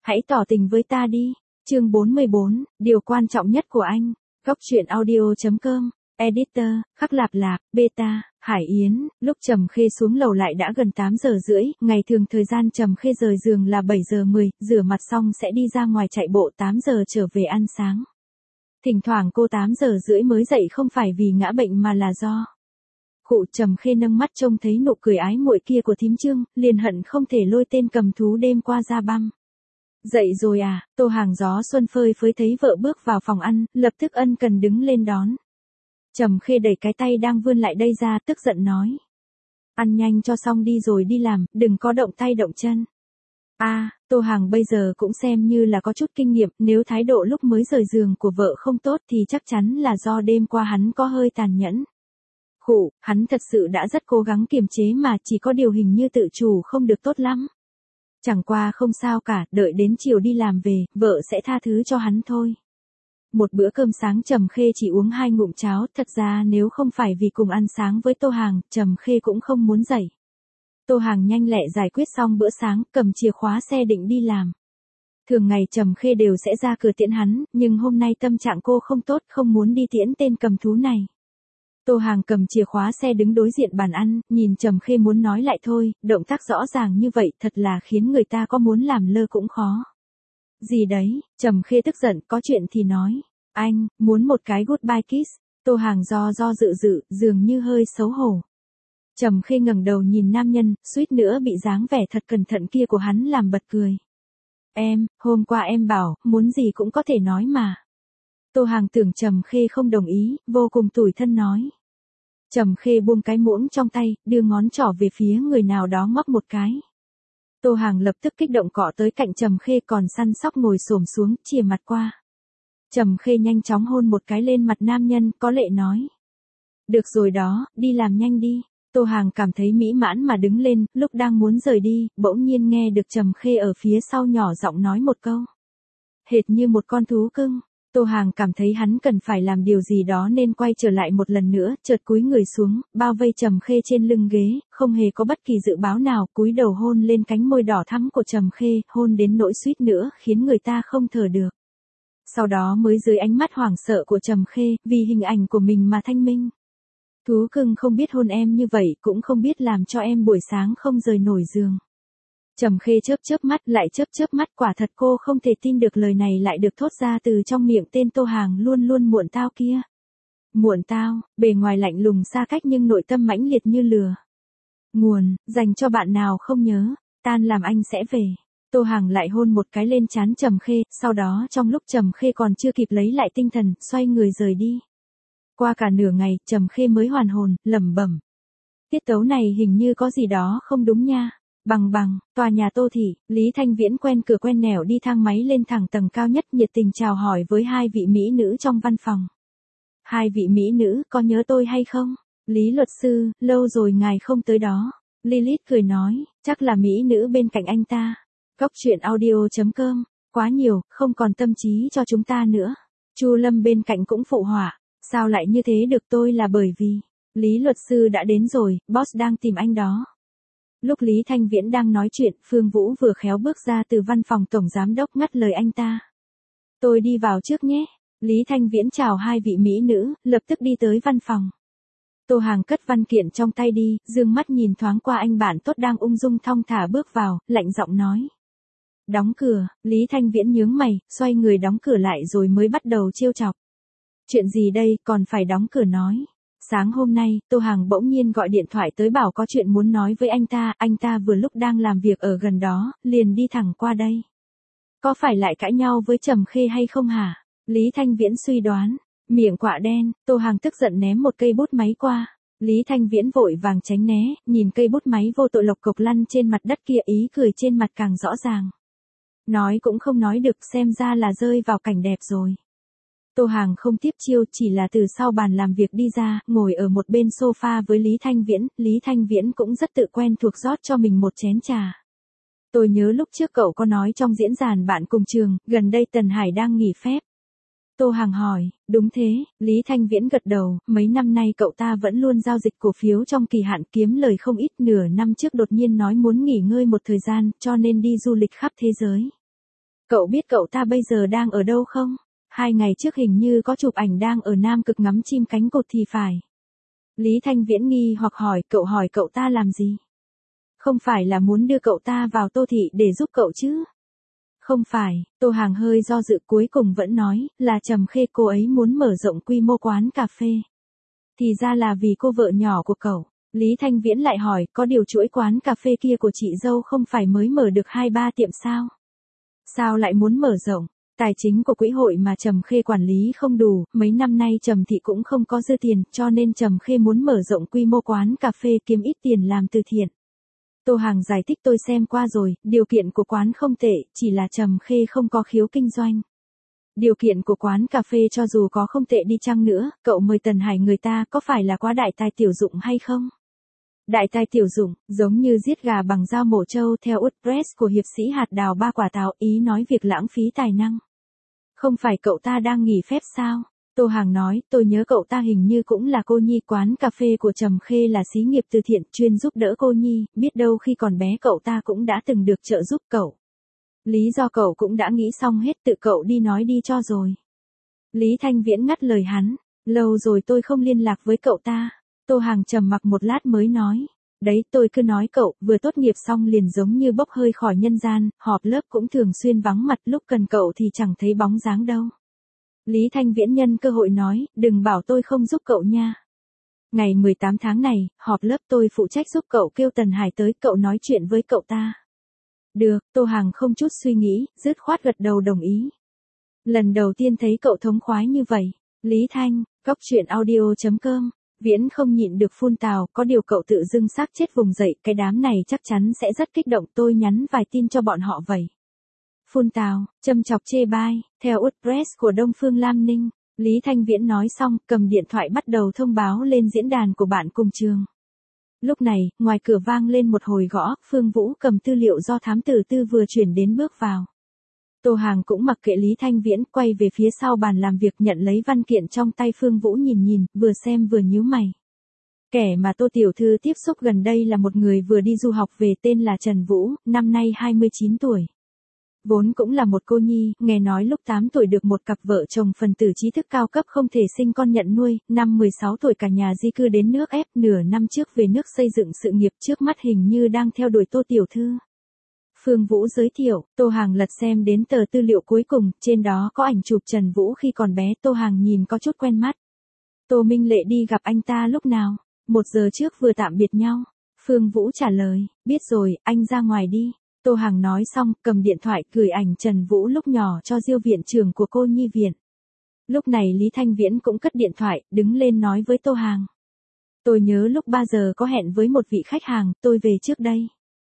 Hãy tỏ tình với ta đi. Chương 44, điều quan trọng nhất của anh. Góc truyện audio.com. Editor, Khắc Lạp Lạp, Beta, Hải Yến. Lúc Trầm Khê xuống lầu lại đã gần 8 giờ rưỡi, ngày thường thời gian Trầm Khê rời giường là 7 giờ 10, rửa mặt xong sẽ đi ra ngoài chạy bộ 8 giờ trở về ăn sáng. Thỉnh thoảng cô 8 giờ rưỡi mới dậy không phải vì ngã bệnh mà là do Khụ. Trầm Khê nâng mắt trông thấy nụ cười ái muội kia của thím Trương, liền hận không thể lôi tên cầm thú đêm qua ra băm. Dậy rồi à? Tô Hàng gió xuân phơi phới thấy vợ bước vào phòng ăn, lập tức ân cần đứng lên đón. Trầm Khê đẩy cái tay đang vươn lại đây ra, tức giận nói. Ăn nhanh cho xong đi rồi đi làm, đừng có động tay động chân. Tô Hàng bây giờ cũng xem như là có chút kinh nghiệm, nếu thái độ lúc mới rời giường của vợ không tốt thì chắc chắn là do đêm qua hắn có hơi tàn nhẫn. Khụ, hắn thật sự đã rất cố gắng kiềm chế mà, chỉ có điều hình như tự chủ không được tốt lắm. Chẳng qua không sao cả, đợi đến chiều đi làm về, vợ sẽ tha thứ cho hắn thôi. Một bữa cơm sáng Trầm Khê chỉ uống 2 ngụm cháo, thật ra nếu không phải vì cùng ăn sáng với Tô Hàng, Trầm Khê cũng không muốn dậy. Tô Hàng nhanh lẹ giải quyết xong bữa sáng, cầm chìa khóa xe định đi làm. Thường ngày Trầm Khê đều sẽ ra cửa tiễn hắn, nhưng hôm nay tâm trạng cô không tốt, không muốn đi tiễn tên cầm thú này. Tô Hàng cầm chìa khóa xe đứng đối diện bàn ăn, nhìn Trầm Khê muốn nói lại thôi, động tác rõ ràng như vậy thật là khiến người ta có muốn làm lơ cũng khó. Gì đấy? Trầm Khê tức giận, có chuyện thì nói. Anh, muốn một cái goodbye kiss. Tô Hàng do dự, dường như hơi xấu hổ. Trầm Khê ngẩng đầu nhìn nam nhân, suýt nữa bị dáng vẻ thật cẩn thận kia của hắn làm bật cười. Em, hôm qua em bảo, muốn gì cũng có thể nói mà. Tô Hàng tưởng Trầm Khê không đồng ý, vô cùng tủi thân nói. Trầm Khê buông cái muỗng trong tay, đưa ngón trỏ về phía người nào đó ngóc một cái. Tô Hàng lập tức kích động cọ tới cạnh Trầm Khê còn săn sóc ngồi xổm xuống, chìa mặt qua. Trầm Khê nhanh chóng hôn một cái lên mặt nam nhân, có lệ nói. Được rồi đó, đi làm nhanh đi. Tô Hàng cảm thấy mỹ mãn mà đứng lên, lúc đang muốn rời đi, bỗng nhiên nghe được Trầm Khê ở phía sau nhỏ giọng nói một câu. Hệt như một con thú cưng. Tô Hàng cảm thấy hắn cần phải làm điều gì đó nên quay trở lại một lần nữa, chợt cúi người xuống, bao vây Trầm Khê trên lưng ghế, không hề có bất kỳ dự báo nào, cúi đầu hôn lên cánh môi đỏ thắm của Trầm Khê, hôn đến nỗi suýt nữa khiến người ta không thở được. Sau đó mới dưới ánh mắt hoảng sợ của Trầm Khê, vì hình ảnh của mình mà thanh minh. Thú cưng không biết hôn em như vậy, cũng không biết làm cho em buổi sáng không rời nổi giường. Trầm Khê chớp mắt lại chớp mắt, quả thật cô không thể tin được lời này lại được thốt ra từ trong miệng tên Tô Hàng luôn muộn tao kia. Muộn tao, bề ngoài lạnh lùng xa cách nhưng nội tâm mãnh liệt như lửa. Nguồn, dành cho bạn nào không nhớ, tan làm anh sẽ về. Tô Hàng lại hôn một cái lên trán Trầm Khê, sau đó trong lúc Trầm Khê còn chưa kịp lấy lại tinh thần, xoay người rời đi. Qua cả nửa ngày, Trầm Khê mới hoàn hồn, lẩm bẩm. Tiết tấu này hình như có gì đó không đúng nha. Bằng, tòa nhà Tô Thị, Lý Thanh Viễn quen cửa quen nẻo đi thang máy lên thẳng tầng cao nhất, nhiệt tình chào hỏi với 2 vị mỹ nữ trong văn phòng. 2 vị mỹ nữ, có nhớ tôi hay không? Lý luật sư, lâu rồi ngài không tới đó. Lilith cười nói, chắc là mỹ nữ bên cạnh anh ta. Góc truyện audio.com, quá nhiều, không còn tâm trí cho chúng ta nữa. Chu Lâm bên cạnh cũng phụ họa, sao lại như thế được, tôi là bởi vì Lý luật sư đã đến rồi, boss đang tìm anh đó. Lúc Lý Thanh Viễn đang nói chuyện, Phương Vũ vừa khéo bước ra từ văn phòng tổng giám đốc ngắt lời anh ta. Tôi đi vào trước nhé. Lý Thanh Viễn chào 2 vị mỹ nữ, lập tức đi tới văn phòng. Tô Hàng cất văn kiện trong tay đi, dương mắt nhìn thoáng qua anh bạn tốt đang ung dung thong thả bước vào, lạnh giọng nói. Đóng cửa. Lý Thanh Viễn nhướng mày, xoay người đóng cửa lại rồi mới bắt đầu trêu chọc. Chuyện gì đây, còn phải đóng cửa nói. Sáng hôm nay, Tô Hàng bỗng nhiên gọi điện thoại tới bảo có chuyện muốn nói với anh ta vừa lúc đang làm việc ở gần đó, liền đi thẳng qua đây. Có phải lại cãi nhau với Trầm Khê hay không hả? Lý Thanh Viễn suy đoán, miệng quạ đen, Tô Hàng tức giận ném một cây bút máy qua. Lý Thanh Viễn vội vàng tránh né, nhìn cây bút máy vô tội lộc cộc lăn trên mặt đất kia, ý cười trên mặt càng rõ ràng. Nói cũng không nói được, xem ra là rơi vào cảnh đẹp rồi. Tô Hàng không tiếp chiêu, chỉ là từ sau bàn làm việc đi ra, ngồi ở một bên sofa với Lý Thanh Viễn, Lý Thanh Viễn cũng rất tự quen thuộc rót cho mình một chén trà. Tôi nhớ lúc trước cậu có nói trong diễn đàn bạn cùng trường, gần đây Tần Hải đang nghỉ phép. Tô Hàng hỏi, đúng thế, Lý Thanh Viễn gật đầu, mấy năm nay cậu ta vẫn luôn giao dịch cổ phiếu trong kỳ hạn kiếm lời không ít, nửa năm trước đột nhiên nói muốn nghỉ ngơi một thời gian, cho nên đi du lịch khắp thế giới. Cậu biết cậu ta bây giờ đang ở đâu không? 2 ngày trước hình như có chụp ảnh đang ở Nam Cực ngắm chim cánh cụt thì phải. Lý Thanh Viễn nghi hoặc hỏi cậu ta làm gì? Không phải là muốn đưa cậu ta vào Tô Thị để giúp cậu chứ? Không phải, Tô Hàng hơi do dự cuối cùng vẫn nói, là Trầm Khê cô ấy muốn mở rộng quy mô quán cà phê. Thì ra là vì cô vợ nhỏ của cậu. Lý Thanh Viễn lại hỏi, có điều chuỗi quán cà phê kia của chị dâu không phải mới mở được 2-3 tiệm sao? Sao lại muốn mở rộng? Tài chính của quỹ hội mà Trầm Khê quản lý không đủ, mấy năm nay Trầm Thị cũng không có dư tiền, cho nên Trầm Khê muốn mở rộng quy mô quán cà phê kiếm ít tiền làm từ thiện. Tô Hàng giải thích tôi xem qua rồi, điều kiện của quán không tệ, chỉ là Trầm Khê không có khiếu kinh doanh. Điều kiện của quán cà phê cho dù có không tệ đi chăng nữa, cậu mời Tần Hải người ta có phải là quá đại tài tiểu dụng hay không? Đại tài tiểu dụng, giống như giết gà bằng dao mổ trâu theo Utpress của hiệp sĩ hạt đào ba quả táo, ý nói việc lãng phí tài năng. Không phải cậu ta đang nghỉ phép sao? Tô Hàng nói, tôi nhớ cậu ta hình như cũng là cô nhi, quán cà phê của Trầm Khê là xí nghiệp từ thiện chuyên giúp đỡ cô nhi, biết đâu khi còn bé cậu ta cũng đã từng được trợ giúp cậu. Lý do cậu cũng đã nghĩ xong hết, tự cậu đi nói đi cho rồi. Lý Thanh Viễn ngắt lời hắn, lâu rồi tôi không liên lạc với cậu ta. Tô Hàng trầm mặc một lát mới nói, đấy tôi cứ nói cậu, vừa tốt nghiệp xong liền giống như bốc hơi khỏi nhân gian, họp lớp cũng thường xuyên vắng mặt, lúc cần cậu thì chẳng thấy bóng dáng đâu. Lý Thanh Viễn nhân cơ hội nói, đừng bảo tôi không giúp cậu nha. Ngày 18 tháng này, họp lớp tôi phụ trách giúp cậu kêu Tần Hải tới, cậu nói chuyện với cậu ta. Được, Tô Hàng không chút suy nghĩ, dứt khoát gật đầu đồng ý. Lần đầu tiên thấy cậu thống khoái như vậy. Lý Thanh, gocchuyenaudio.com. Viễn không nhịn được phun tào, có điều cậu tự dưng xác chết vùng dậy, cái đám này chắc chắn sẽ rất kích động, tôi nhắn vài tin cho bọn họ vậy. Phun tào, châm chọc chê bai, theo Utpress của Đông Phương Lam Ninh. Lý Thanh Viễn nói xong, cầm điện thoại bắt đầu thông báo lên diễn đàn của bạn cùng trường. Lúc này, ngoài cửa vang lên một hồi gõ, Phương Vũ cầm tư liệu do thám tử Tư vừa chuyển đến bước vào. Tô Hàng cũng mặc kệ Lý Thanh Viễn, quay về phía sau bàn làm việc nhận lấy văn kiện trong tay Phương Vũ nhìn, vừa xem vừa nhíu mày. Kẻ mà Tô tiểu thư tiếp xúc gần đây là một người vừa đi du học về, tên là Trần Vũ, năm nay 29 tuổi. Vốn cũng là một cô nhi, nghe nói lúc 8 tuổi được một cặp vợ chồng phần tử trí thức cao cấp không thể sinh con nhận nuôi, năm 16 tuổi cả nhà di cư đến nước Ép, nửa năm trước về nước xây dựng sự nghiệp, trước mắt hình như đang theo đuổi Tô tiểu thư. Phương Vũ giới thiệu, Tô Hàng lật xem đến tờ tư liệu cuối cùng, trên đó có ảnh chụp Trần Vũ khi còn bé, Tô Hàng nhìn có chút quen mắt. Tô Minh Lệ đi gặp anh ta lúc nào? 1 giờ trước vừa tạm biệt nhau. Phương Vũ trả lời, biết rồi, anh ra ngoài đi. Tô Hàng nói xong, cầm điện thoại gửi ảnh Trần Vũ lúc nhỏ cho Diêu viện trưởng của cô nhi viện. Lúc này Lý Thanh Viễn cũng cất điện thoại, đứng lên nói với Tô Hàng. Tôi nhớ lúc 3 giờ có hẹn với một vị khách hàng, tôi về trước đây.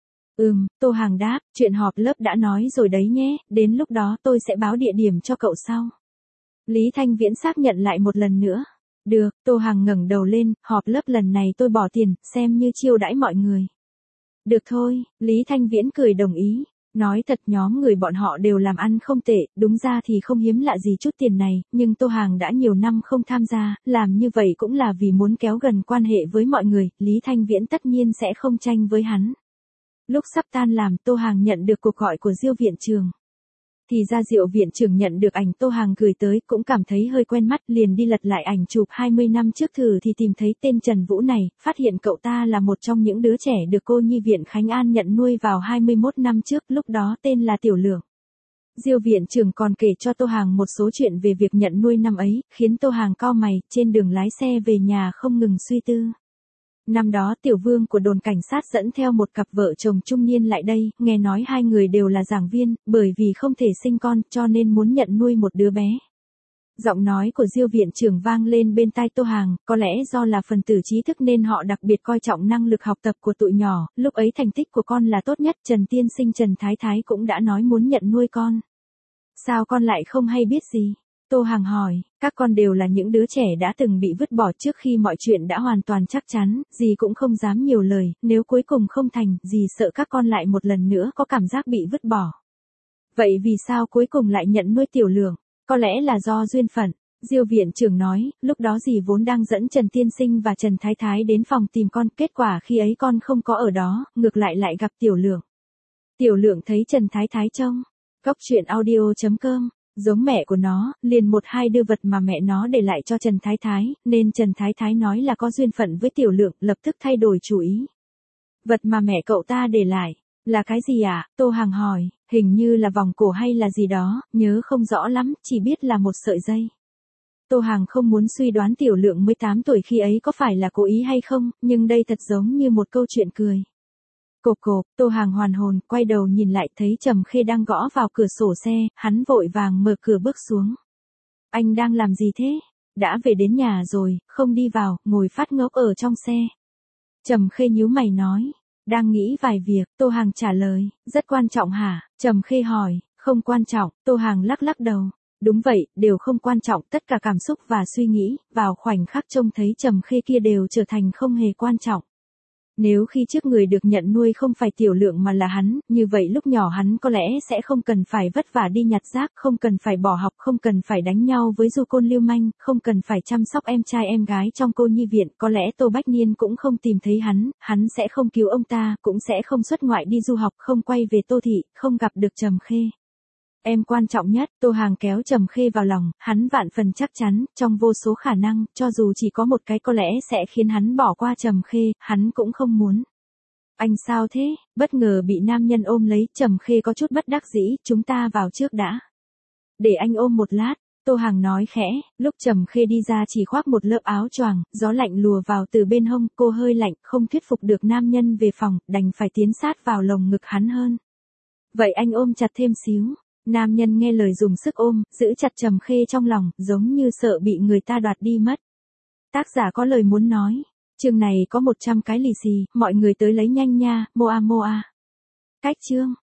Tô Hàng đáp, chuyện họp lớp đã nói rồi đấy nhé, đến lúc đó tôi sẽ báo địa điểm cho cậu sau. Lý Thanh Viễn xác nhận lại một lần nữa. Được, Tô Hàng ngẩng đầu lên, họp lớp lần này tôi bỏ tiền, xem như chiêu đãi mọi người. Được thôi, Lý Thanh Viễn cười đồng ý. Nói thật nhóm người bọn họ đều làm ăn không tệ, đúng ra thì không hiếm lạ gì chút tiền này, nhưng Tô Hàng đã nhiều năm không tham gia, làm như vậy cũng là vì muốn kéo gần quan hệ với mọi người, Lý Thanh Viễn tất nhiên sẽ không tranh với hắn. Lúc sắp tan làm, Tô Hàng nhận được cuộc gọi của Diêu viện trưởng. Thì ra Diêu viện trưởng nhận được ảnh Tô Hàng gửi tới, cũng cảm thấy hơi quen mắt, liền đi lật lại ảnh chụp 20 năm trước thử thì tìm thấy tên Trần Vũ này, phát hiện cậu ta là một trong những đứa trẻ được cô nhi viện Khánh An nhận nuôi vào 21 năm trước, lúc đó tên là Tiểu Lượng. Diêu viện trưởng còn kể cho Tô Hàng một số chuyện về việc nhận nuôi năm ấy, khiến Tô Hàng cau mày, trên đường lái xe về nhà không ngừng suy tư. Năm đó Tiểu Vương của đồn cảnh sát dẫn theo một cặp vợ chồng trung niên lại đây, nghe nói hai người đều là giảng viên, bởi vì không thể sinh con, cho nên muốn nhận nuôi một đứa bé. Giọng nói của Diêu viện trưởng vang lên bên tai Tô Hàng, có lẽ do là phần tử trí thức nên họ đặc biệt coi trọng năng lực học tập của tụi nhỏ, lúc ấy thành tích của con là tốt nhất, Trần tiên sinh Trần Thái Thái cũng đã nói muốn nhận nuôi con. Sao con lại không hay biết gì? Tô Hàng hỏi, các con đều là những đứa trẻ đã từng bị vứt bỏ trước khi mọi chuyện đã hoàn toàn chắc chắn, dì cũng không dám nhiều lời, nếu cuối cùng không thành, dì sợ các con lại một lần nữa có cảm giác bị vứt bỏ. Vậy vì sao cuối cùng lại nhận nuôi Tiểu Lượng? Có lẽ là do duyên phận. Diêu viện trưởng nói, lúc đó dì vốn đang dẫn Trần Tiên Sinh và Trần Thái Thái đến phòng tìm con, kết quả khi ấy con không có ở đó, ngược lại gặp Tiểu Lượng. Tiểu Lượng thấy Trần Thái Thái trông Cốc truyện audio.com. Giống mẹ của nó, liền một hai đưa vật mà mẹ nó để lại cho Trần Thái Thái, nên Trần Thái Thái nói là có duyên phận với Tiểu Lượng, lập tức thay đổi chủ ý. Vật mà mẹ cậu ta để lại, là cái gì ạ? Tô Hàng hỏi, hình như là vòng cổ hay là gì đó, nhớ không rõ lắm, chỉ biết là một sợi dây. Tô Hàng không muốn suy đoán Tiểu Lượng 18 tuổi khi ấy có phải là cố ý hay không, nhưng đây thật giống như một câu chuyện cười. Cộp cộp, Tô Hàng hoàn hồn, quay đầu nhìn lại thấy Trầm Khê đang gõ vào cửa sổ xe, hắn vội vàng mở cửa bước xuống. Anh đang làm gì thế? Đã về đến nhà rồi, không đi vào, ngồi phát ngốc ở trong xe. Trầm Khê nhíu mày nói, đang nghĩ vài việc, Tô Hàng trả lời, rất quan trọng hả? Trầm Khê hỏi, không quan trọng, Tô Hàng lắc lắc đầu. Đúng vậy, đều không quan trọng, tất cả cảm xúc và suy nghĩ, vào khoảnh khắc trông thấy Trầm Khê kia đều trở thành không hề quan trọng. Nếu khi trước người được nhận nuôi không phải Tiểu Lượng mà là hắn, như vậy lúc nhỏ hắn có lẽ sẽ không cần phải vất vả đi nhặt rác, không cần phải bỏ học, không cần phải đánh nhau với du côn lưu manh, không cần phải chăm sóc em trai em gái trong cô nhi viện, có lẽ Tô Bách Niên cũng không tìm thấy hắn sẽ không cứu ông ta, cũng sẽ không xuất ngoại đi du học, không quay về Tô Thị, không gặp được Trầm Khê. Em quan trọng nhất, Tô Hàng kéo Trầm Khê vào lòng, hắn vạn phần chắc chắn, trong vô số khả năng, cho dù chỉ có một cái có lẽ sẽ khiến hắn bỏ qua Trầm Khê, hắn cũng không muốn. Anh sao thế? Bất ngờ bị nam nhân ôm lấy, Trầm Khê có chút bất đắc dĩ, chúng ta vào trước đã. Để anh ôm một lát, Tô Hàng nói khẽ, lúc Trầm Khê đi ra chỉ khoác một lớp áo choàng, gió lạnh lùa vào từ bên hông, cô hơi lạnh, không thuyết phục được nam nhân về phòng, đành phải tiến sát vào lồng ngực hắn hơn. Vậy anh ôm chặt thêm xíu. Nam nhân nghe lời dùng sức ôm, giữ chặt Trầm Khê trong lòng, giống như sợ bị người ta đoạt đi mất. Tác giả có lời muốn nói. Chương này có 100 cái lì xì, mọi người tới lấy nhanh nha, moa moa. Cách chương.